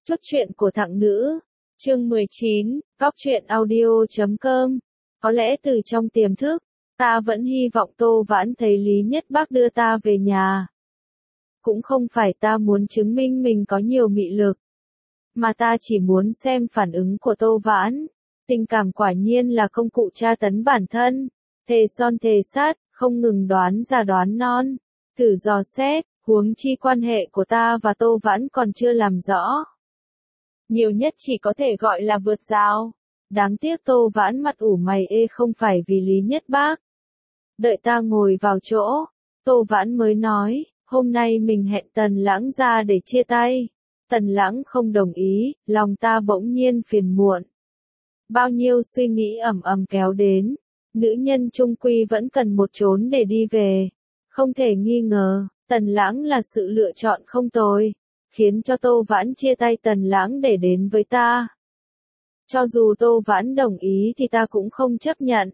Chốt truyện của thằng nữ. Chương 19, góc truyện audio.com. Có lẽ từ trong tiềm thức, ta vẫn hy vọng Tô Vãn thấy Lý Nhất Bác đưa ta về nhà. Cũng không phải ta muốn chứng minh mình có nhiều mị lực, mà ta chỉ muốn xem phản ứng của Tô Vãn. Tình cảm quả nhiên là công cụ tra tấn bản thân, thề son thề sát, không ngừng đoán già đoán non, thử dò xét, huống chi quan hệ của ta và Tô Vãn còn chưa làm rõ. Nhiều nhất chỉ có thể gọi là vượt rào. Đáng tiếc Tô Vãn mặt ủ mày ê không phải vì Lý Nhất Bác. Đợi ta ngồi vào chỗ, Tô Vãn mới nói, hôm nay mình hẹn Tần Lãng ra để chia tay. Tần Lãng không đồng ý, lòng ta bỗng nhiên phiền muộn. Bao nhiêu suy nghĩ ầm ầm kéo đến, nữ nhân chung quy vẫn cần một chốn để đi về. Không thể nghi ngờ, Tần Lãng là sự lựa chọn không tồi, khiến cho Tô Vãn chia tay Tần Lãng để đến với ta. Cho dù Tô Vãn đồng ý thì ta cũng không chấp nhận.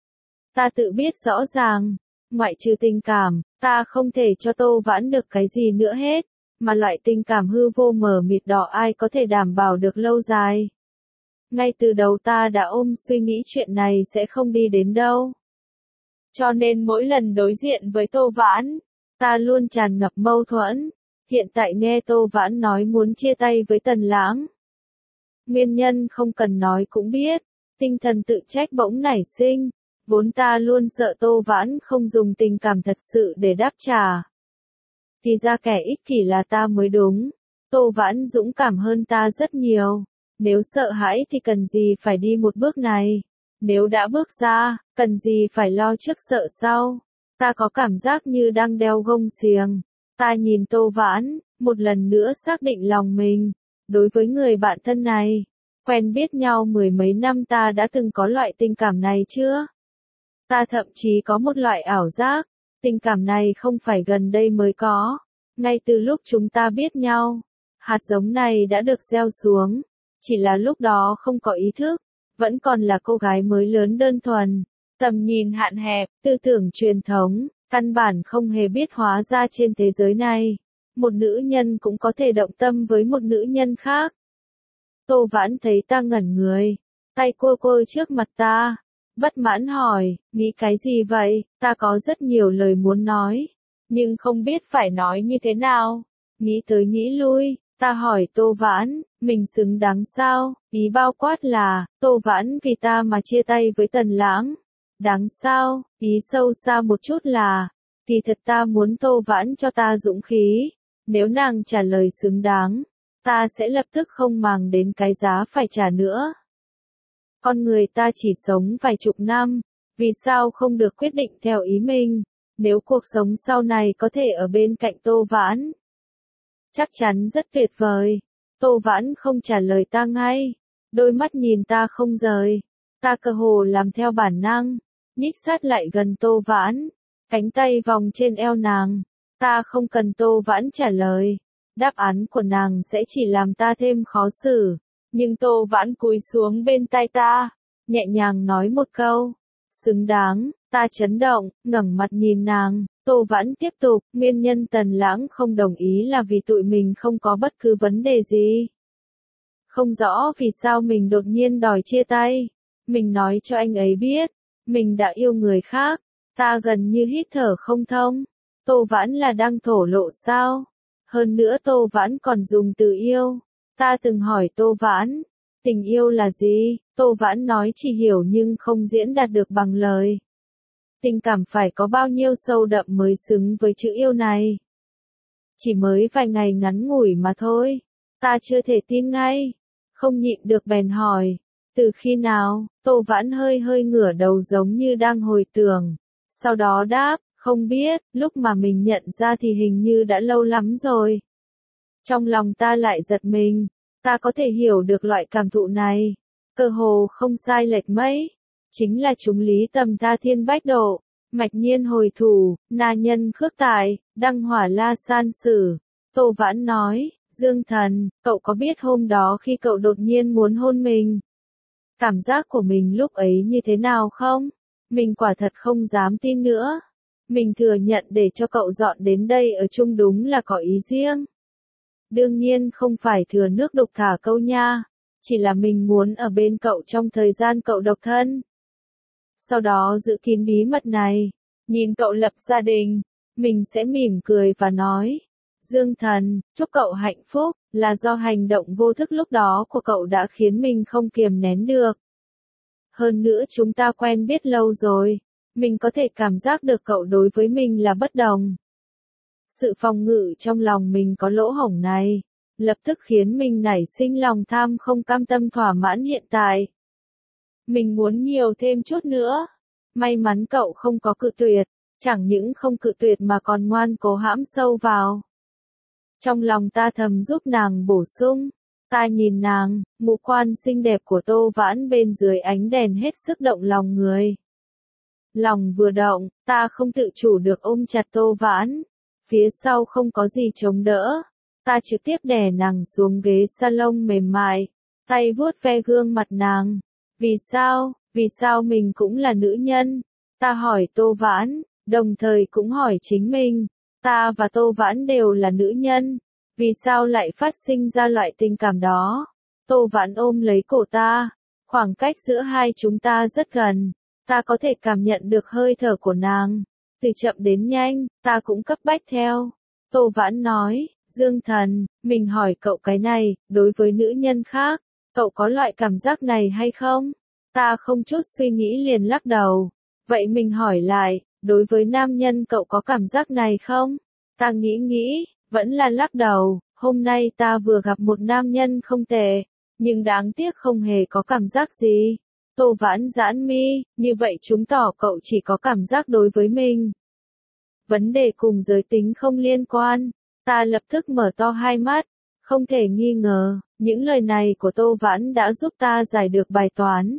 Ta tự biết rõ ràng, ngoại trừ tình cảm, ta không thể cho Tô Vãn được cái gì nữa hết, mà loại tình cảm hư vô mờ mịt đó ai có thể đảm bảo được lâu dài. Ngay từ đầu ta đã ôm suy nghĩ chuyện này sẽ không đi đến đâu. Cho nên mỗi lần đối diện với Tô Vãn, ta luôn tràn ngập mâu thuẫn. Hiện tại nghe Tô Vãn nói muốn chia tay với Tần Lãng. Nguyên nhân không cần nói cũng biết, tinh thần tự trách bỗng nảy sinh, vốn ta luôn sợ Tô Vãn không dùng tình cảm thật sự để đáp trả. Thì ra kẻ ích kỷ là ta mới đúng, Tô Vãn dũng cảm hơn ta rất nhiều, nếu sợ hãi thì cần gì phải đi một bước này, nếu đã bước ra, cần gì phải lo trước sợ sau, ta có cảm giác như đang đeo gông xiềng. Ta nhìn Tô Vãn, một lần nữa xác định lòng mình. Đối với người bạn thân này, quen biết nhau mười mấy năm ta đã từng có loại tình cảm này chưa? Ta thậm chí có một loại ảo giác, tình cảm này không phải gần đây mới có. Ngay từ lúc chúng ta biết nhau, hạt giống này đã được gieo xuống. Chỉ là lúc đó không có ý thức, vẫn còn là cô gái mới lớn đơn thuần, tầm nhìn hạn hẹp, tư tưởng truyền thống. Căn bản không hề biết hóa ra trên thế giới này, một nữ nhân cũng có thể động tâm với một nữ nhân khác. Tô Vãn thấy ta ngẩn người, tay cô trước mặt ta, bất mãn hỏi, nghĩ cái gì vậy? Ta có rất nhiều lời muốn nói, nhưng không biết phải nói như thế nào. Nghĩ tới nghĩ lui, ta hỏi Tô Vãn, mình xứng đáng sao? Ý bao quát là, Tô Vãn vì ta mà chia tay với Tần Lãng. Đáng sao, ý sâu xa một chút là, kỳ thật ta muốn Tô Vãn cho ta dũng khí, nếu nàng trả lời xứng đáng, ta sẽ lập tức không màng đến cái giá phải trả nữa. Con người ta chỉ sống vài chục năm, vì sao không được quyết định theo ý mình, nếu cuộc sống sau này có thể ở bên cạnh Tô Vãn. Chắc chắn rất tuyệt vời, Tô Vãn không trả lời ta ngay, đôi mắt nhìn ta không rời, ta cơ hồ làm theo bản năng. Nhích sát lại gần Tô Vãn, cánh tay vòng trên eo nàng, ta không cần Tô Vãn trả lời, đáp án của nàng sẽ chỉ làm ta thêm khó xử, nhưng Tô Vãn cúi xuống bên tai ta, nhẹ nhàng nói một câu, xứng đáng, ta chấn động, ngẩng mặt nhìn nàng, Tô Vãn tiếp tục, nguyên nhân Tần Lãng không đồng ý là vì tụi mình không có bất cứ vấn đề gì. Không rõ vì sao mình đột nhiên đòi chia tay, mình nói cho anh ấy biết. Mình đã yêu người khác, ta gần như hít thở không thông. Tô Vãn là đang thổ lộ sao? Hơn nữa Tô Vãn còn dùng từ yêu. Ta từng hỏi Tô Vãn, tình yêu là gì? Tô Vãn nói chỉ hiểu nhưng không diễn đạt được bằng lời. Tình cảm phải có bao nhiêu sâu đậm mới xứng với chữ yêu này? Chỉ mới vài ngày ngắn ngủi mà thôi. Ta chưa thể tin ngay. Không nhịn được bèn hỏi. Từ khi nào? Tô Vãn hơi ngửa đầu giống như đang hồi tưởng. Sau đó đáp, không biết, lúc mà mình nhận ra thì hình như đã lâu lắm rồi. Trong lòng ta lại giật mình, ta có thể hiểu được loại cảm thụ này. Cơ hồ không sai lệch mấy. Chính là chúng lý tầm tha thiên bách độ, mạch nhiên hồi thủ, na nhân khước tài, đăng hỏa la san sử. Tô Vãn nói, Dương Thần, cậu có biết hôm đó khi cậu đột nhiên muốn hôn mình? Cảm giác của mình lúc ấy như thế nào không? Mình quả thật không dám tin nữa. Mình thừa nhận để cho cậu dọn đến đây ở chung đúng là có ý riêng. Đương nhiên không phải thừa nước đục thả câu nha, chỉ là mình muốn ở bên cậu trong thời gian cậu độc thân. Sau đó giữ kín bí mật này, nhìn cậu lập gia đình, mình sẽ mỉm cười và nói, Dương Thần, chúc cậu hạnh phúc, là do hành động vô thức lúc đó của cậu đã khiến mình không kiềm nén được. Hơn nữa chúng ta quen biết lâu rồi, mình có thể cảm giác được cậu đối với mình là bất đồng. Sự phòng ngự trong lòng mình có lỗ hổng này, lập tức khiến mình nảy sinh lòng tham không cam tâm thỏa mãn hiện tại. Mình muốn nhiều thêm chút nữa. May mắn cậu không có cự tuyệt, chẳng những không cự tuyệt mà còn ngoan cố hãm sâu vào. Trong lòng ta thầm giúp nàng bổ sung, ta nhìn nàng, ngũ quan xinh đẹp của Tô Vãn bên dưới ánh đèn hết sức động lòng người. Lòng vừa động, ta không tự chủ được ôm chặt Tô Vãn, phía sau không có gì chống đỡ, ta trực tiếp đè nàng xuống ghế salon mềm mại, tay vuốt ve gương mặt nàng. Vì sao mình cũng là nữ nhân? Ta hỏi Tô Vãn, đồng thời cũng hỏi chính mình, ta và Tô Vãn đều là nữ nhân, vì sao lại phát sinh ra loại tình cảm đó? Tô Vãn ôm lấy cổ ta, khoảng cách giữa hai chúng ta rất gần, ta có thể cảm nhận được hơi thở của nàng, từ chậm đến nhanh, ta cũng cấp bách theo. Tô Vãn nói, Dương Thần, mình hỏi cậu cái này, đối với nữ nhân khác, cậu có loại cảm giác này hay không? Ta không chút suy nghĩ liền lắc đầu. Vậy mình hỏi lại, đối với nam nhân cậu có cảm giác này không? Ta nghĩ, vẫn là lắc đầu. Hôm nay ta vừa gặp một nam nhân không tệ, nhưng đáng tiếc không hề có cảm giác gì. Tô Vãn giãn mi, như vậy chứng tỏ cậu chỉ có cảm giác đối với mình. Vấn đề cùng giới tính không liên quan. Ta lập tức mở to hai mắt, không thể nghi ngờ, những lời này của Tô Vãn đã giúp ta giải được bài toán.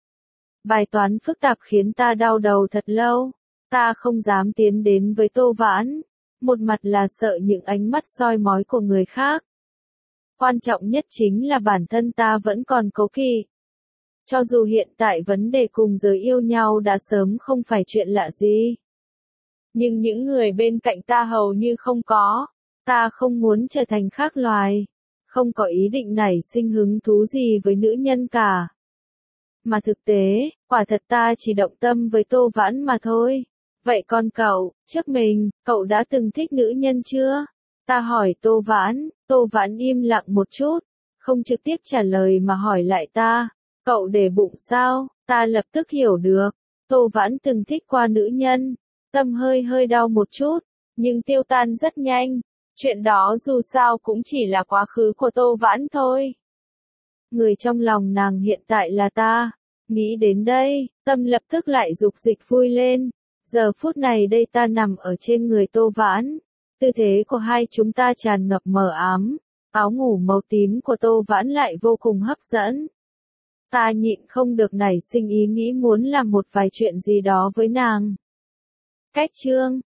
Bài toán phức tạp khiến ta đau đầu thật lâu, ta không dám tiến đến với Tô Vãn, một mặt là sợ những ánh mắt soi mói của người khác. Quan trọng nhất chính là bản thân ta vẫn còn cố kỵ. Cho dù hiện tại vấn đề cùng giới yêu nhau đã sớm không phải chuyện lạ gì. Nhưng những người bên cạnh ta hầu như không có. Ta không muốn trở thành khác loài. Không có ý định nảy sinh hứng thú gì với nữ nhân cả. Mà thực tế, quả thật ta chỉ động tâm với Tô Vãn mà thôi. Vậy còn cậu, trước mình, cậu đã từng thích nữ nhân chưa? Ta hỏi Tô Vãn im lặng một chút, không trực tiếp trả lời mà hỏi lại ta. Cậu để bụng sao? Ta lập tức hiểu được. Tô Vãn từng thích qua nữ nhân. Tâm hơi đau một chút, nhưng tiêu tan rất nhanh. Chuyện đó dù sao cũng chỉ là quá khứ của Tô Vãn thôi. Người trong lòng nàng hiện tại là ta. Nghĩ đến đây, tâm lập tức lại dục dịch vui lên. Giờ phút này đây ta nằm ở trên người Tô Vãn. Tư thế của hai chúng ta tràn ngập mờ ám. Áo ngủ màu tím của Tô Vãn lại vô cùng hấp dẫn. Ta nhịn không được nảy sinh ý nghĩ muốn làm một vài chuyện gì đó với nàng. Cách chương